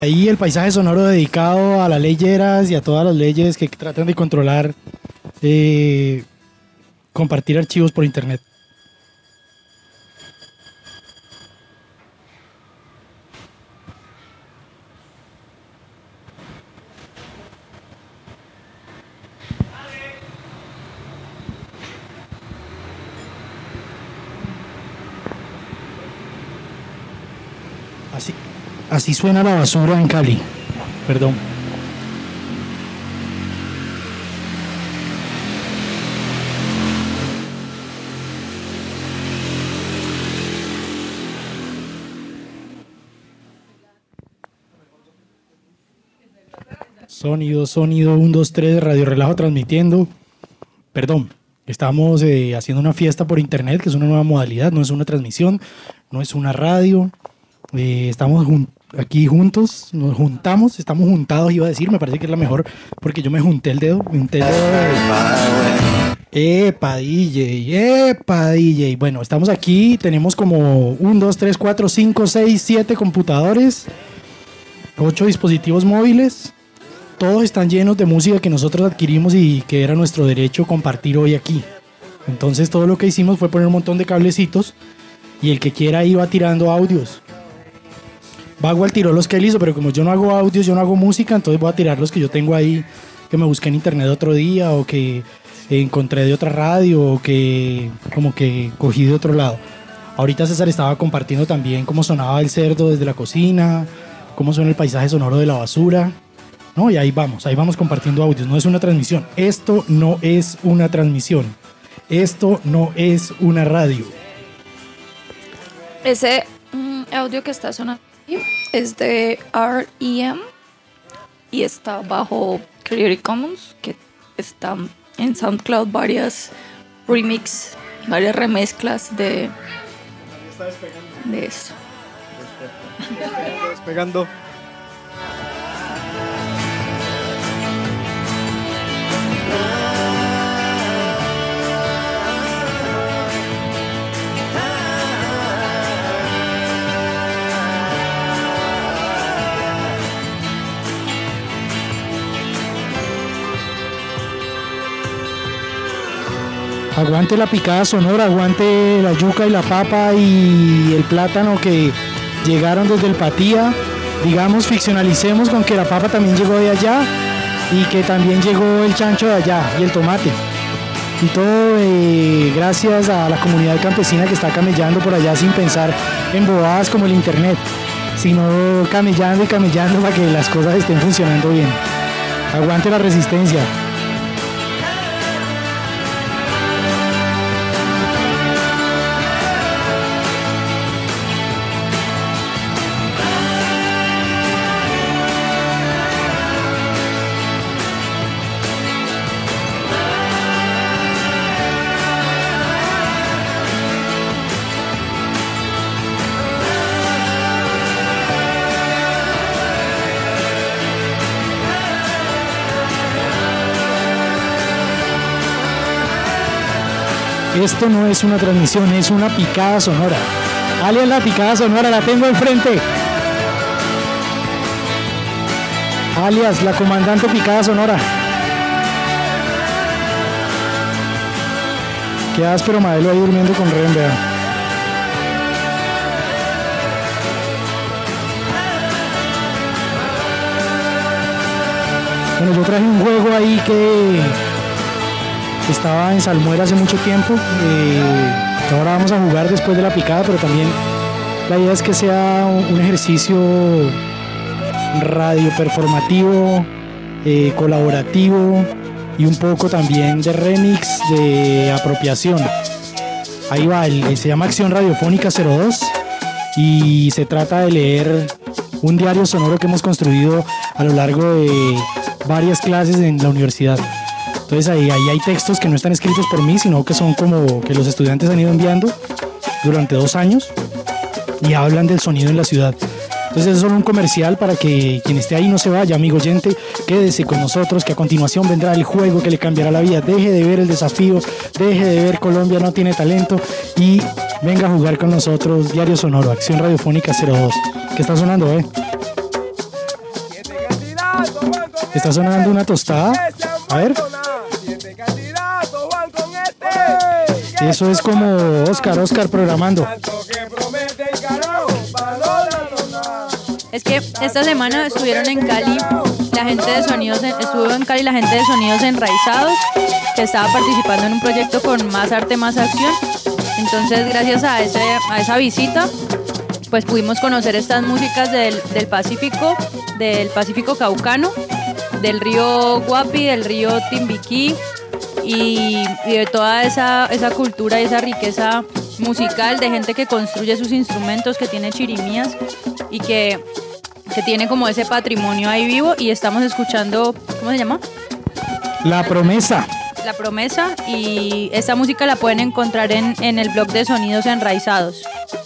Ahí el paisaje sonoro dedicado a las leyeras y a todas las leyes que tratan de controlar compartir archivos por internet. Así suena la basura en Cali. Perdón. Sonido, 1, 2, 3, Radio Relajo transmitiendo. Perdón, estamos haciendo una fiesta por internet, que es una nueva modalidad, no es una transmisión, no es una radio. Estamos aquí juntos, nos juntamos, estamos juntados, iba a decir, me parece que es la mejor, porque yo me junté el dedo. ¡Epa, DJ! Bueno, estamos aquí, tenemos como 1, 2, 3, 4, 5, 6, 7 computadores, 8 dispositivos móviles, todos están llenos de música que nosotros adquirimos y que era nuestro derecho compartir hoy aquí. Entonces todo lo que hicimos fue poner un montón de cablecitos y el que quiera iba tirando audios. Vago al tiró los que él hizo, pero como yo no hago audios, yo no hago música, entonces voy a tirar los que yo tengo ahí, que me busqué en internet otro día, o que encontré de otra radio, o que como que cogí de otro lado. Ahorita César estaba compartiendo también cómo sonaba el cerdo desde la cocina, cómo suena el paisaje sonoro de la basura, ¿no? Y ahí vamos compartiendo audios. No es una transmisión, esto no es una transmisión, esto no es una radio. Ese audio que está sonando es de R.E.M. y está bajo Creative Commons, que está en SoundCloud varias remezclas de eso. Despegando. Aguante la picada sonora, aguante la yuca y la papa y el plátano que llegaron desde el Patía. Digamos, ficcionalicemos con que la papa también llegó de allá y que también llegó el chancho de allá y el tomate. Y todo gracias a la comunidad campesina que está camellando por allá sin pensar en bobadas como el internet, sino camellando y camellando para que las cosas estén funcionando bien. Aguante la resistencia. Esto no es una transmisión, es una picada sonora. Alias la picada sonora, la tengo enfrente. Alias la comandante picada sonora. Qué áspero Madelo ahí durmiendo con Ren, vea. Bueno, yo traje un juego ahí que estaba en Salmuera hace mucho tiempo, ahora vamos a jugar después de la picada, pero también la idea es que sea un ejercicio radio performativo, colaborativo y un poco también de remix, de apropiación. Ahí va, se llama Acción Radiofónica 02 y se trata de leer un diario sonoro que hemos construido a lo largo de varias clases en la universidad. Entonces ahí hay textos que no están escritos por mí, sino que son como que los estudiantes han ido enviando durante 2 años y hablan del sonido en la ciudad. Entonces es solo un comercial para que quien esté ahí no se vaya, amigo oyente, quédese con nosotros, que a continuación vendrá el juego que le cambiará la vida. Deje de ver el desafío, deje de ver Colombia no tiene talento y venga a jugar con nosotros Diario Sonoro, Acción Radiofónica 02. ¿Qué está sonando, Está sonando una tostada. A ver. Eso es como Oscar programando. Es que esta semana estuvieron en Cali la gente de Sonidos, estuvo en Cali la gente de Sonidos Enraizados, que estaba participando en un proyecto con Más Arte, Más Acción. Entonces, gracias a esa visita, pues pudimos conocer estas músicas del Pacífico Caucano, del río Guapi, del río Timbiquí y de toda esa cultura y esa riqueza musical de gente que construye sus instrumentos, que tiene chirimías y que tiene como ese patrimonio ahí vivo. Y estamos escuchando, ¿cómo se llama? La Promesa. La Promesa, y esta música la pueden encontrar en el blog de Sonidos Enraizados.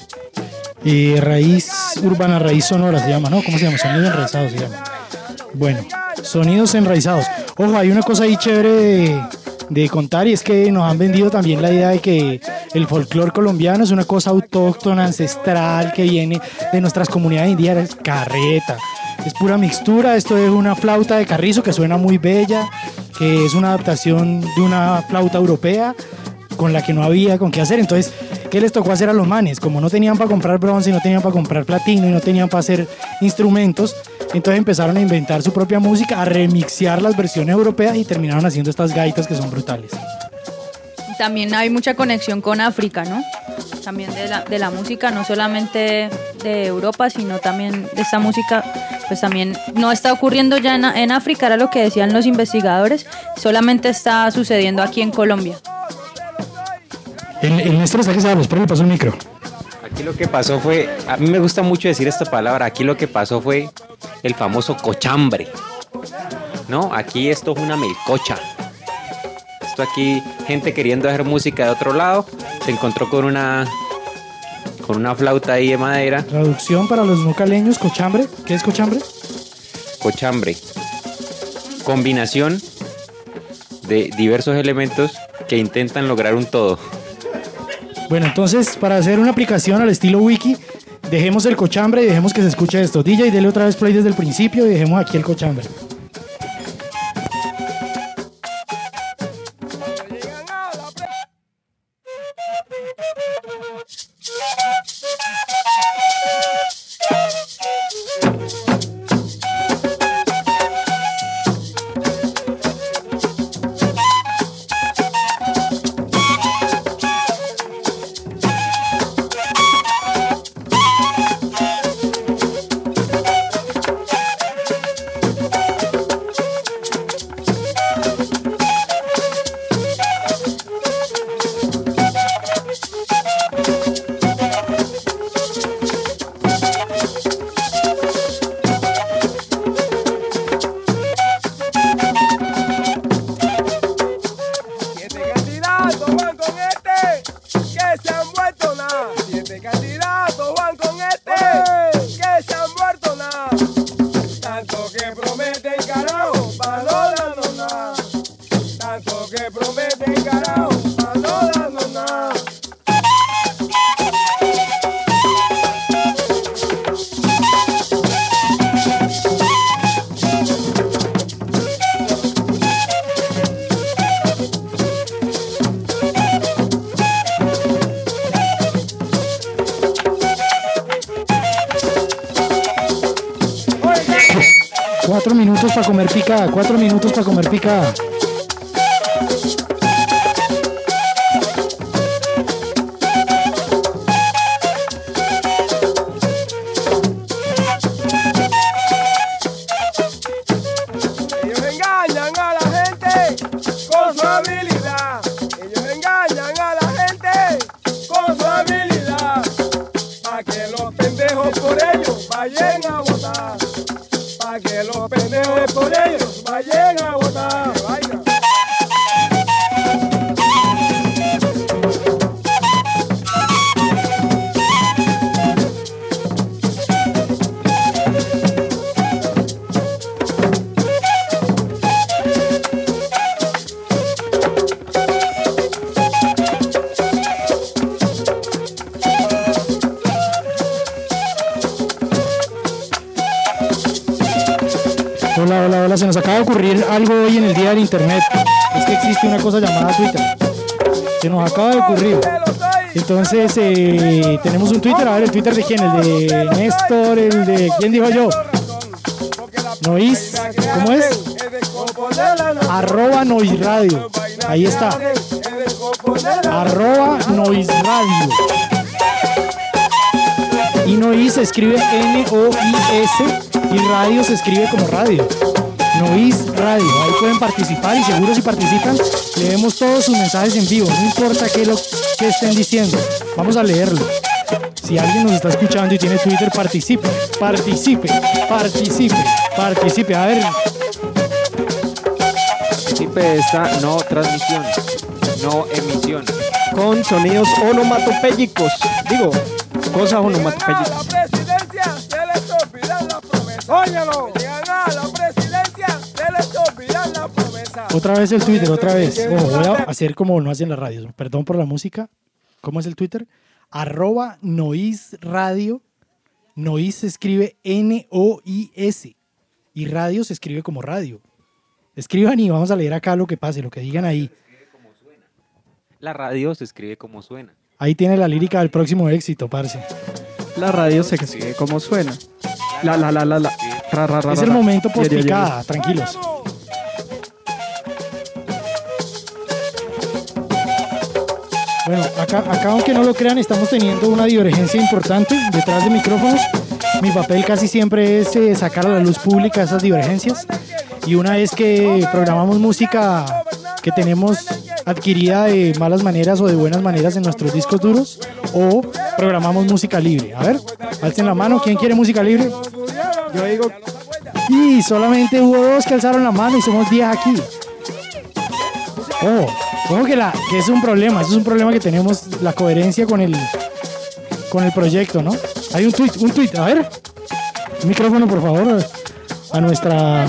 Raíz urbana, raíz sonora se llama, ¿no? ¿Cómo se llama? Sonidos Enraizados se llama. Bueno, Sonidos Enraizados. Ojo, hay una cosa ahí chévere de contar, y es que nos han vendido también la idea de que el folclore colombiano es una cosa autóctona, ancestral, que viene de nuestras comunidades indígenas. Carreta, es pura mixtura. Esto es una flauta de carrizo que suena muy bella, que es una adaptación de una flauta europea con la que no había con qué hacer. Entonces, ¿qué les tocó hacer a los manes? Como no tenían para comprar bronce, no tenían para comprar platino y no tenían para hacer instrumentos, entonces empezaron a inventar su propia música, a remixear las versiones europeas y terminaron haciendo estas gaitas que son brutales. También hay mucha conexión con África, ¿no? También de la música, no solamente de Europa, sino también de esta música, pues también no está ocurriendo ya en África, era lo que decían los investigadores, solamente está sucediendo aquí en Colombia. El Néstor está que se habla, espera, le paso el micro. Aquí lo que pasó fue, a mí me gusta mucho decir esta palabra, aquí lo que pasó fue el famoso cochambre, ¿no? Aquí esto es una melcocha. Esto aquí, gente queriendo hacer música de otro lado, se encontró con una flauta ahí de madera. Traducción para los no caleños, cochambre. ¿Qué es cochambre? Cochambre. Combinación de diversos elementos que intentan lograr un todo. Bueno, entonces, para hacer una aplicación al estilo wiki, dejemos el cochambre y dejemos que se escuche esto. DJ, dele otra vez play desde el principio y dejemos aquí el cochambre. Cuatro minutos para comer picada, 4 minutos para comer picada. Ellos engañan a la gente con su habilidad. Ellos engañan a la gente con su habilidad. Pa' que los pendejos por ellos vayan a votar. Pa' que los pendejos por ellos vayan a votar. Vaya. Hola, hola, hola. Se nos acaba de ocurrir algo hoy en el día del internet. Es que existe una cosa llamada Twitter. Se nos acaba de ocurrir. Entonces, tenemos un Twitter. A ver, ¿el Twitter de quién? El de Néstor, el de... ¿Quién dijo yo? Nois. ¿Cómo es? @noisradio. Ahí está. @noisradio. Y Nois se escribe Nois y radio se escribe como radio. Nois Radio. Ahí pueden participar y seguro si participan leemos todos sus mensajes en vivo. No importa qué estén diciendo. Vamos a leerlo. Si alguien nos está escuchando y tiene Twitter, participe. A ver. Participe de esta no transmisión, no emisión. Con sonidos onomatopéyicos. Digo, cosas onomatopéyicas. A la presidencia se les olvidan las promesas. Óyalo. Llegan a la presidencia se les olvidan las promesas. Otra vez el Twitter, otra vez. Voy a hacer como no hacen las radios. Perdón por la música. ¿Cómo es el Twitter? @noisradio. Nois se escribe Nois. Y radio se escribe como radio. Escriban y vamos a leer acá lo que pase, lo que digan ahí. La radio se escribe como suena. Ahí tiene la lírica del próximo éxito, parce. La radio se escribe como suena. La. Es el momento post-picada, tranquilos. Bueno, acá aunque no lo crean, estamos teniendo una divergencia importante detrás de micrófonos. Mi papel casi siempre es sacar a la luz pública esas divergencias. Y una vez que programamos música que tenemos adquirida de malas maneras o de buenas maneras en nuestros discos duros, o programamos música libre. A ver, alcen la mano, ¿quién quiere música libre? Yo digo, Y solamente hubo 2 que alzaron la mano y somos 10 aquí. Como que es un problema, eso es un problema que tenemos, la coherencia con el proyecto, ¿no? Hay un tweet, a ver. Un micrófono, por favor, a nuestra...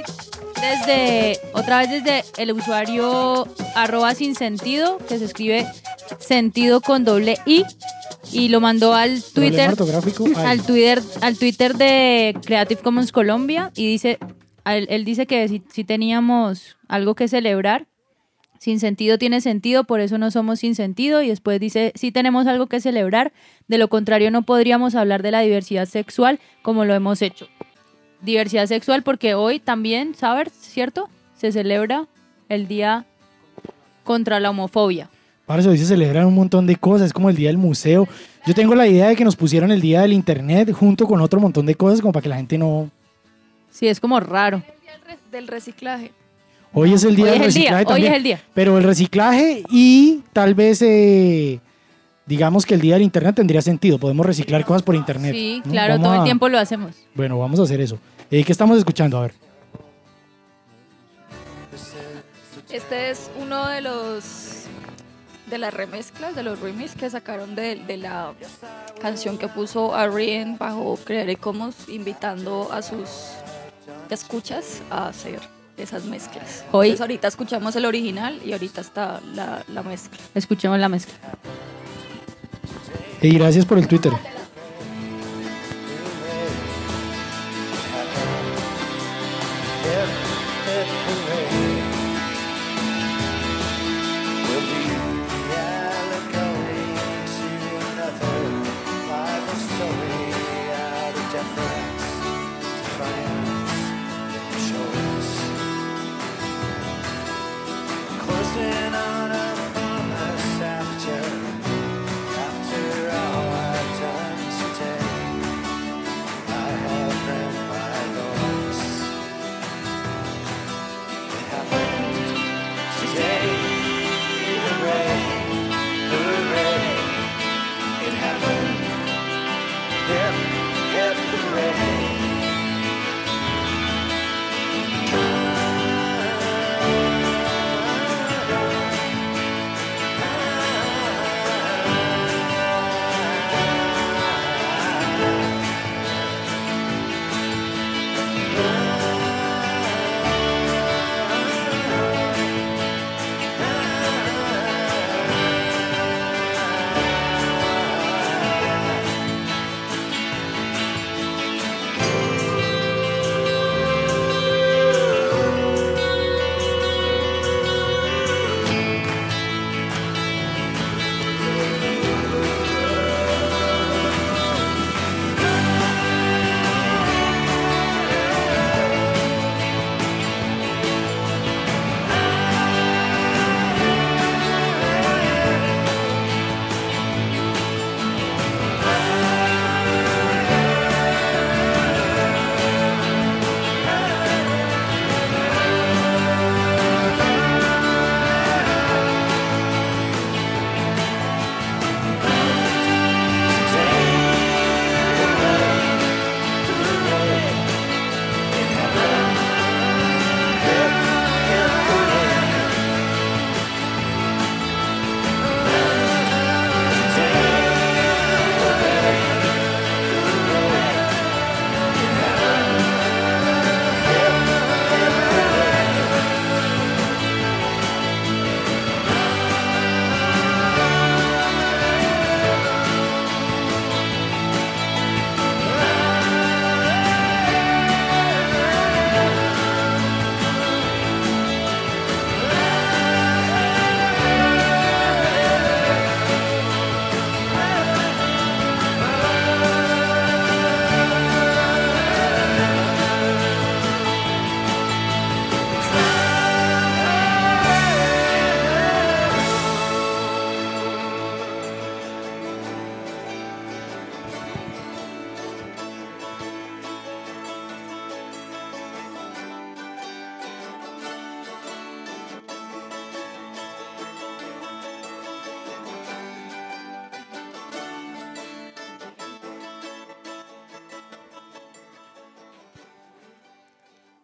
Otra vez desde el usuario @sinsentido, que se escribe sentido con doble I, y lo mandó al Twitter, al Twitter de Creative Commons Colombia, y dice, él dice que si teníamos algo que celebrar. Sin sentido tiene sentido, por eso no somos sin sentido. Y después dice, sí tenemos algo que celebrar, de lo contrario no podríamos hablar de la diversidad sexual como lo hemos hecho. Diversidad sexual porque hoy también, ¿sabes? ¿Cierto? Se celebra el Día contra la Homofobia. Para eso hoy se celebran un montón de cosas, es como el Día del Museo. Yo tengo la idea de que nos pusieron el Día del Internet junto con otro montón de cosas como para que la gente no... Sí, es como raro. Del reciclaje. Hoy es el día del reciclaje también. Hoy es el día. Pero el reciclaje y tal vez, digamos que el día del internet tendría sentido. Podemos reciclar cosas por internet. Sí, ¿no? claro, todo el tiempo lo hacemos. Bueno, vamos a hacer eso. ¿Qué estamos escuchando? A ver. Este es uno de las remezclas, de los remix que sacaron de la canción que puso R.E.M. bajo Creative Commons, invitando a sus escuchas a hacer esas mezclas. Entonces ahorita escuchamos el original y ahorita está la mezcla. Escuchemos la mezcla. Y gracias por el Twitter.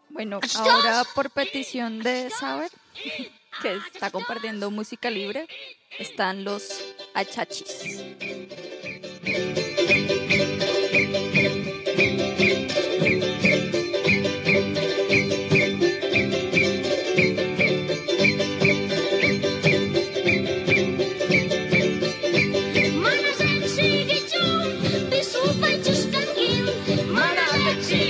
Bueno, ahora por petición de Saber, que está compartiendo música libre, están los achachis. Mana